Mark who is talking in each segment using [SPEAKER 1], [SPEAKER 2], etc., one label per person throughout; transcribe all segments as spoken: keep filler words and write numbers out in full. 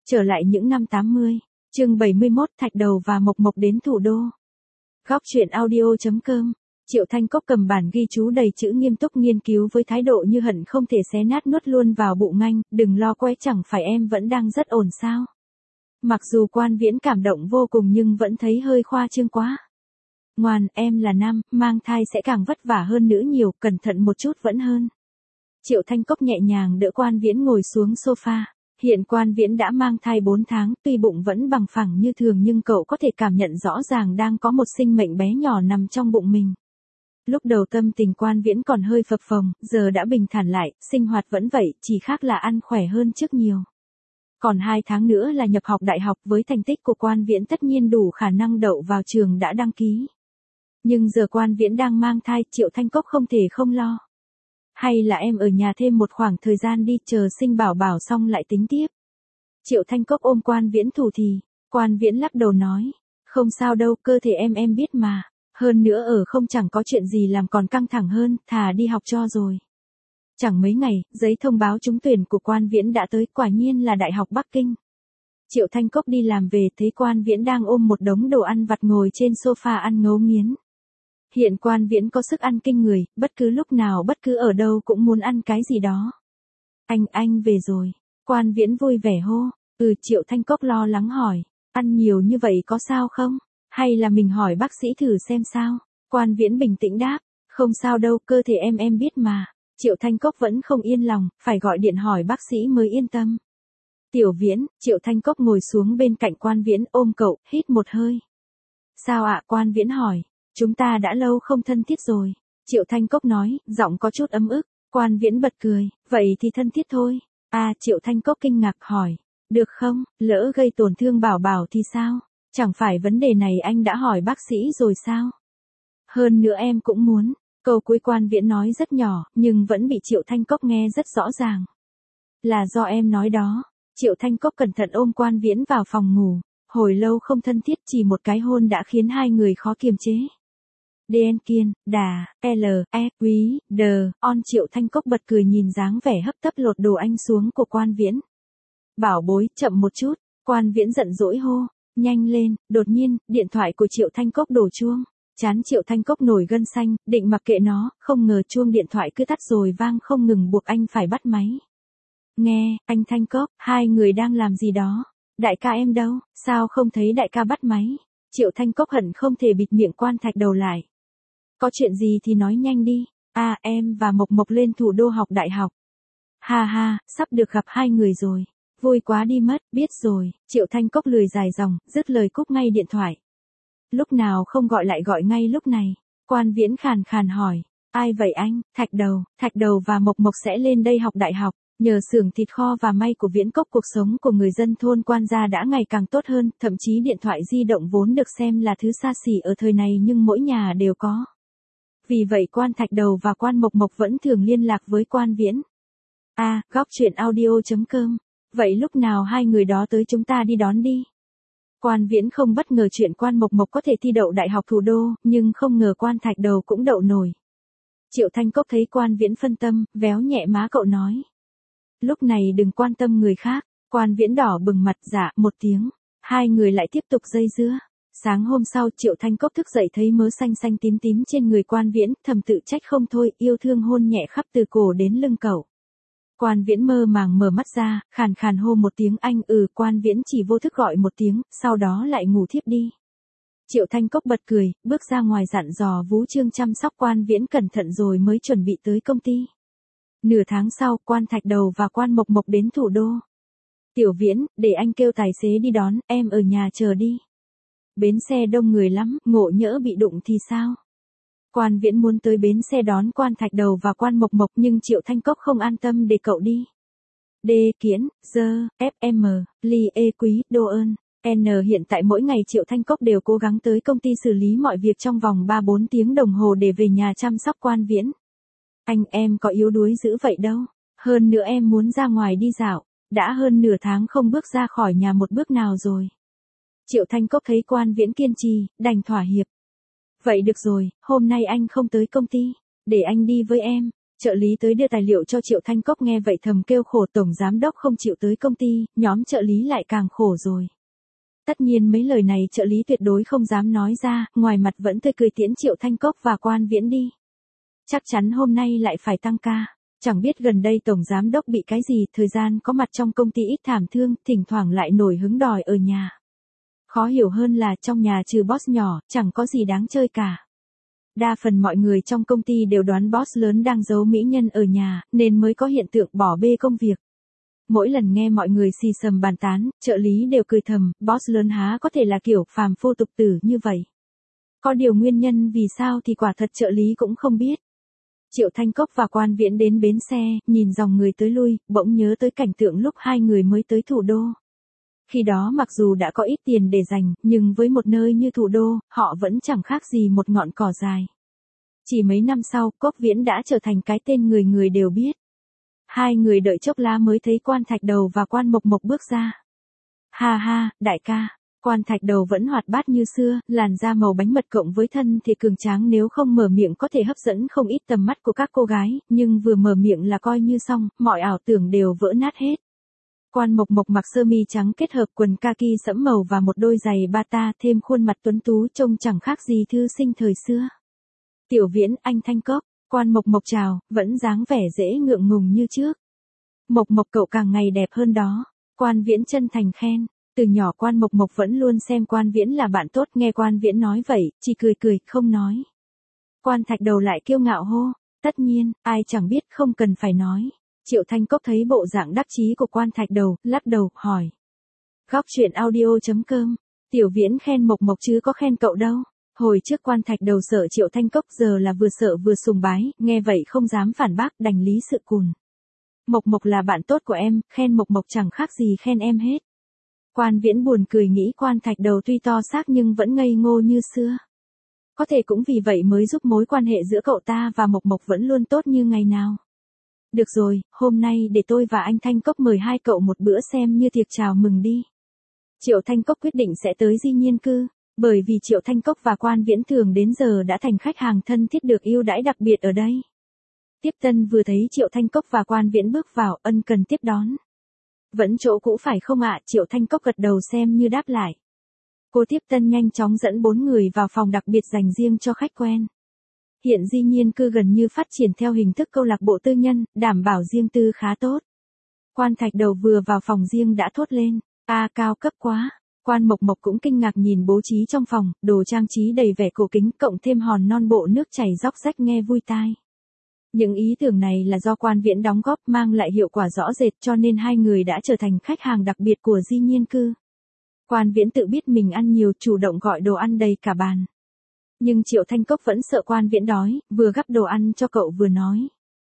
[SPEAKER 1] Trở lại những năm tám mươi, chương bảy mươi mốt Thạch Đầu và Mộc Mộc đến thủ đô. Góc truyện audio chấm com. Triệu Thanh Cốc cầm bản ghi chú đầy chữ nghiêm túc nghiên cứu với thái độ như hận không thể xé nát nuốt luôn vào bụng anh, đừng lo quay, chẳng phải em vẫn đang rất ổn sao. Mặc dù Quan Viễn cảm động vô cùng nhưng vẫn thấy hơi khoa trương quá. Ngoan, em là nam, mang thai sẽ càng vất vả hơn nữ nhiều, cẩn thận một chút vẫn hơn. Triệu Thanh Cốc nhẹ nhàng đỡ Quan Viễn ngồi xuống sofa. Hiện Quan Viễn đã mang thai bốn tháng, tuy bụng vẫn bằng phẳng như thường nhưng cậu có thể cảm nhận rõ ràng đang có một sinh mệnh bé nhỏ nằm trong bụng mình. Lúc đầu tâm tình Quan Viễn còn hơi phập phồng, giờ đã bình thản lại, sinh hoạt vẫn vậy, chỉ khác là ăn khỏe hơn trước nhiều. Còn hai tháng nữa là nhập học đại học, với thành tích của Quan Viễn tất nhiên đủ khả năng đậu vào trường đã đăng ký. Nhưng giờ Quan Viễn đang mang thai, Triệu Thanh Cốc không thể không lo. Hay là em ở nhà thêm một khoảng thời gian đi, chờ sinh bảo bảo xong lại tính tiếp. Triệu Thanh Cốc ôm Quan Viễn thủ thì, Quan Viễn lắc đầu nói, không sao đâu, cơ thể em em biết mà, hơn nữa ở không chẳng có chuyện gì làm còn căng thẳng hơn, thà đi học cho rồi. Chẳng mấy ngày, giấy thông báo trúng tuyển của Quan Viễn đã tới, quả nhiên là Đại học Bắc Kinh. Triệu Thanh Cốc đi làm về thấy Quan Viễn đang ôm một đống đồ ăn vặt ngồi trên sofa ăn ngấu nghiến. Hiện Quan Viễn có sức ăn kinh người, bất cứ lúc nào bất cứ ở đâu cũng muốn ăn cái gì đó. Anh, anh về rồi. Quan Viễn vui vẻ hô. Ừ, Triệu Thanh Cốc lo lắng hỏi. Ăn nhiều như vậy có sao không? Hay là mình hỏi bác sĩ thử xem sao? Quan Viễn bình tĩnh đáp. Không sao đâu, cơ thể em em biết mà. Triệu Thanh Cốc vẫn không yên lòng, phải gọi điện hỏi bác sĩ mới yên tâm. Tiểu Viễn, Triệu Thanh Cốc ngồi xuống bên cạnh Quan Viễn ôm cậu, hít một hơi. Sao ạ? Quan Viễn hỏi. Chúng ta đã lâu không thân thiết rồi. Triệu Thanh Cốc nói, giọng có chút ấm ức. Quan Viễn bật cười, vậy thì thân thiết thôi. À, Triệu Thanh Cốc kinh ngạc hỏi, được không, lỡ gây tổn thương bảo bảo thì sao? Chẳng phải vấn đề này anh đã hỏi bác sĩ rồi sao? Hơn nữa em cũng muốn. Câu cuối Quan Viễn nói rất nhỏ, nhưng vẫn bị Triệu Thanh Cốc nghe rất rõ ràng. Là do em nói đó. Triệu Thanh Cốc cẩn thận ôm Quan Viễn vào phòng ngủ. Hồi lâu không thân thiết, chỉ một cái hôn đã khiến hai người khó kiềm chế. Đen Kiên, Đà, L, E, Quý, D, On. Triệu Thanh Cốc bật cười nhìn dáng vẻ hấp tấp lột đồ anh xuống của Quan Viễn. Bảo bối, chậm một chút. Quan Viễn giận dỗi hô. Nhanh lên. Đột nhiên, điện thoại của Triệu Thanh Cốc đổ chuông. Trán Triệu Thanh Cốc nổi gân xanh, định mặc kệ nó, không ngờ chuông điện thoại cứ tắt rồi vang không ngừng buộc anh phải bắt máy. Nghe, anh Thanh Cốc, hai người đang làm gì đó? Đại ca em đâu, sao không thấy đại ca bắt máy? Triệu Thanh Cốc hận không thể bịt miệng Quan Thạch Đầu lại. Có chuyện gì thì nói nhanh đi. À, em và Mộc Mộc lên thủ đô học đại học. Ha ha, sắp được gặp hai người rồi. Vui quá đi mất, biết rồi. Triệu Thanh Cốc lười dài dòng, dứt lời cúp ngay điện thoại. Lúc nào không gọi lại gọi ngay lúc này. Quan Viễn khàn khàn hỏi. Ai vậy anh? Thạch Đầu. Thạch Đầu và Mộc Mộc sẽ lên đây học đại học. Nhờ xưởng thịt kho và may của Viễn Cốc, cuộc sống của người dân thôn Quan gia đã ngày càng tốt hơn, thậm chí điện thoại di động vốn được xem là thứ xa xỉ ở thời này nhưng mỗi nhà đều có. Vì vậy Quan Thạch Đầu và Quan Mộc Mộc vẫn thường liên lạc với Quan Viễn. À, góc truyện audio chấm com. Vậy lúc nào hai người đó tới chúng ta đi đón đi. Quan Viễn không bất ngờ chuyện Quan Mộc Mộc có thể thi đậu đại học thủ đô, nhưng không ngờ Quan Thạch Đầu cũng đậu nổi. Triệu Thanh Cốc thấy Quan Viễn phân tâm, véo nhẹ má cậu nói. Lúc này đừng quan tâm người khác. Quan Viễn đỏ bừng mặt, dạ, một tiếng. Hai người lại tiếp tục dây dưa. Sáng hôm sau Triệu Thanh Cốc thức dậy thấy mớ xanh xanh tím tím trên người Quan Viễn, thầm tự trách không thôi, yêu thương hôn nhẹ khắp từ cổ đến lưng cậu. Quan Viễn mơ màng mở mắt ra, khàn khàn hô một tiếng anh. Ừ, Quan Viễn chỉ vô thức gọi một tiếng, sau đó lại ngủ thiếp đi. Triệu Thanh Cốc bật cười, bước ra ngoài dặn dò Vũ Trương chăm sóc Quan Viễn cẩn thận rồi mới chuẩn bị tới công ty. Nửa tháng sau, Quan Thạch Đầu và Quan Mộc Mộc đến thủ đô. Tiểu Viễn, để anh kêu tài xế đi đón, em ở nhà chờ đi. Bến xe đông người lắm, ngộ nhỡ bị đụng thì sao? Quan Viễn muốn tới bến xe đón Quan Thạch Đầu và Quan Mộc Mộc nhưng Triệu Thanh Cốc không an tâm để cậu đi. D. Kiến, Dơ, F M, Ly E Quý, Đô ơn, N. Hiện tại mỗi ngày Triệu Thanh Cốc đều cố gắng tới công ty xử lý mọi việc trong vòng ba bốn tiếng đồng hồ để về nhà chăm sóc Quan Viễn. Anh, em có yếu đuối dữ vậy đâu. Hơn nữa em muốn ra ngoài đi dạo. Đã hơn nửa tháng không bước ra khỏi nhà một bước nào rồi. Triệu Thanh Cốc thấy Quan Viễn kiên trì, đành thỏa hiệp. Vậy được rồi, hôm nay anh không tới công ty. Để anh đi với em. Trợ lý tới đưa tài liệu cho Triệu Thanh Cốc nghe vậy thầm kêu khổ, tổng giám đốc không chịu tới công ty, nhóm trợ lý lại càng khổ rồi. Tất nhiên mấy lời này trợ lý tuyệt đối không dám nói ra, ngoài mặt vẫn tươi cười tiễn Triệu Thanh Cốc và Quan Viễn đi. Chắc chắn hôm nay lại phải tăng ca. Chẳng biết gần đây tổng giám đốc bị cái gì, thời gian có mặt trong công ty ít thảm thương, thỉnh thoảng lại nổi hứng đòi ở nhà. Khó hiểu hơn là trong nhà trừ boss nhỏ, chẳng có gì đáng chơi cả. Đa phần mọi người trong công ty đều đoán boss lớn đang giấu mỹ nhân ở nhà, nên mới có hiện tượng bỏ bê công việc. Mỗi lần nghe mọi người xì xầm bàn tán, trợ lý đều cười thầm, boss lớn há có thể là kiểu phàm phu tục tử như vậy. Có điều nguyên nhân vì sao thì quả thật trợ lý cũng không biết. Triệu Thanh Cốc và Quan Viễn đến bến xe, nhìn dòng người tới lui, bỗng nhớ tới cảnh tượng lúc hai người mới tới thủ đô. Khi đó mặc dù đã có ít tiền để dành, nhưng với một nơi như thủ đô, họ vẫn chẳng khác gì một ngọn cỏ dài. Chỉ mấy năm sau, Cốc Viễn đã trở thành cái tên người người đều biết. Hai người đợi chốc lá mới thấy Quan Thạch Đầu và Quan Mộc Mộc bước ra. Ha ha, đại ca. Quan Thạch Đầu vẫn hoạt bát như xưa, làn da màu bánh mật cộng với thân thì cường tráng, nếu không mở miệng có thể hấp dẫn không ít tầm mắt của các cô gái, nhưng vừa mở miệng là coi như xong, mọi ảo tưởng đều vỡ nát hết. Quan Mộc Mộc mặc sơ mi trắng kết hợp quần kaki sẫm màu và một đôi giày bata, thêm khuôn mặt tuấn tú trông chẳng khác gì thư sinh thời xưa. Tiểu Viễn, anh Thanh Cốc. Quan Mộc Mộc chào, vẫn dáng vẻ dễ ngượng ngùng như trước. Mộc Mộc cậu càng ngày đẹp hơn đó. Quan Viễn chân thành khen. Từ nhỏ Quan Mộc Mộc vẫn luôn xem Quan Viễn là bạn tốt, nghe Quan Viễn nói vậy, chỉ cười cười, không nói. Quan Thạch Đầu lại kiêu ngạo hô, tất nhiên, ai chẳng biết, không cần phải nói. Triệu Thanh Cốc thấy bộ dạng đắc chí của Quan Thạch Đầu, lắc đầu, hỏi. Góc truyện audio chấm com, Tiểu Viễn khen Mộc Mộc chứ có khen cậu đâu. Hồi trước Quan Thạch Đầu sợ Triệu Thanh Cốc, giờ là vừa sợ vừa sùng bái, nghe vậy không dám phản bác, đành lý sự cùn. Mộc Mộc là bạn tốt của em, khen Mộc Mộc chẳng khác gì khen em hết. Quan Viễn buồn cười nghĩ Quan Thạch Đầu tuy to xác nhưng vẫn ngây ngô như xưa. Có thể cũng vì vậy mới giúp mối quan hệ giữa cậu ta và Mộc Mộc vẫn luôn tốt như ngày nào. Được rồi, hôm nay để tôi và anh Thanh Cốc mời hai cậu một bữa xem như tiệc chào mừng đi. Triệu Thanh Cốc quyết định sẽ tới Di Nhiên Cư, bởi vì Triệu Thanh Cốc và Quan Viễn thường đến giờ đã thành khách hàng thân thiết được ưu đãi đặc biệt ở đây. Tiếp tân vừa thấy Triệu Thanh Cốc và Quan Viễn bước vào, ân cần tiếp đón. Vẫn chỗ cũ phải không ạ? Triệu Thanh Cốc gật đầu xem như đáp lại. Cô tiếp tân nhanh chóng dẫn bốn người vào phòng đặc biệt dành riêng cho khách quen. Hiện Di Nhiên Cư gần như phát triển theo hình thức câu lạc bộ tư nhân, đảm bảo riêng tư khá tốt. Quan Thạch Đầu vừa vào phòng riêng đã thốt lên, a cao cấp quá. Quan Mộc Mộc cũng kinh ngạc nhìn bố trí trong phòng, đồ trang trí đầy vẻ cổ kính, cộng thêm hòn non bộ nước chảy róc rách nghe vui tai. Những ý tưởng này là do Quan Viễn đóng góp, mang lại hiệu quả rõ rệt, cho nên hai người đã trở thành khách hàng đặc biệt của Di Nhiên Cư. Quan Viễn tự biết mình ăn nhiều, chủ động gọi đồ ăn đầy cả bàn. Nhưng Triệu Thanh Cốc vẫn sợ Quan Viễn đói, vừa gắp đồ ăn cho cậu vừa nói.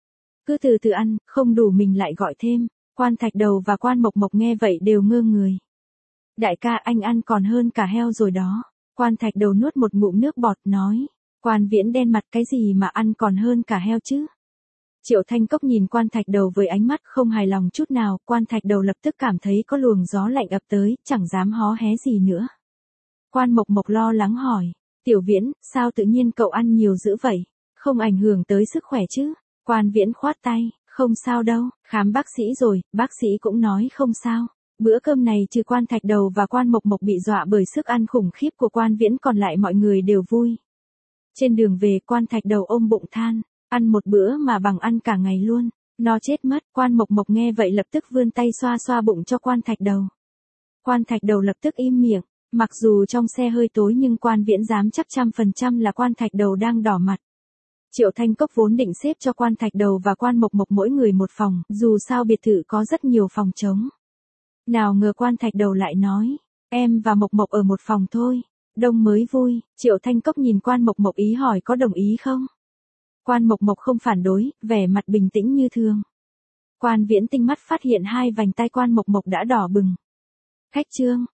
[SPEAKER 1] Cứ từ từ ăn, không đủ mình lại gọi thêm. Quan Thạch Đầu và Quan Mộc Mộc nghe vậy đều ngơ người. Đại ca, anh ăn còn hơn cả heo rồi đó. Quan Thạch Đầu nuốt một ngụm nước bọt nói. Quan Viễn đen mặt, cái gì mà ăn còn hơn cả heo chứ? Triệu Thanh Cốc nhìn Quan Thạch Đầu với ánh mắt không hài lòng chút nào, Quan Thạch Đầu lập tức cảm thấy có luồng gió lạnh ập tới, chẳng dám hó hé gì nữa. Quan Mộc Mộc lo lắng hỏi, Tiểu Viễn, sao tự nhiên cậu ăn nhiều dữ vậy? Không ảnh hưởng tới sức khỏe chứ? Quan Viễn khoát tay, không sao đâu, khám bác sĩ rồi, bác sĩ cũng nói không sao. Bữa cơm này trừ Quan Thạch Đầu và Quan Mộc Mộc bị dọa bởi sức ăn khủng khiếp của Quan Viễn, còn lại mọi người đều vui. Trên đường về, Quan Thạch Đầu ôm bụng than, ăn một bữa mà bằng ăn cả ngày luôn, nó chết mất. Quan Mộc Mộc nghe vậy lập tức vươn tay xoa xoa bụng cho Quan Thạch Đầu. Quan Thạch Đầu lập tức im miệng, mặc dù trong xe hơi tối nhưng Quan Viễn dám chắc trăm phần trăm là Quan Thạch Đầu đang đỏ mặt. Triệu Thanh Cốc vốn định xếp cho Quan Thạch Đầu và Quan Mộc Mộc mỗi người một phòng, dù sao biệt thự có rất nhiều phòng trống. Nào ngờ Quan Thạch Đầu lại nói, em và Mộc Mộc ở một phòng thôi, đông mới vui. Triệu Thanh Cốc nhìn Quan Mộc Mộc ý hỏi có đồng ý không? Quan Mộc Mộc không phản đối, vẻ mặt bình tĩnh như thường. Quan Viễn tinh mắt phát hiện hai vành tay Quan Mộc Mộc đã đỏ bừng. Khách trương,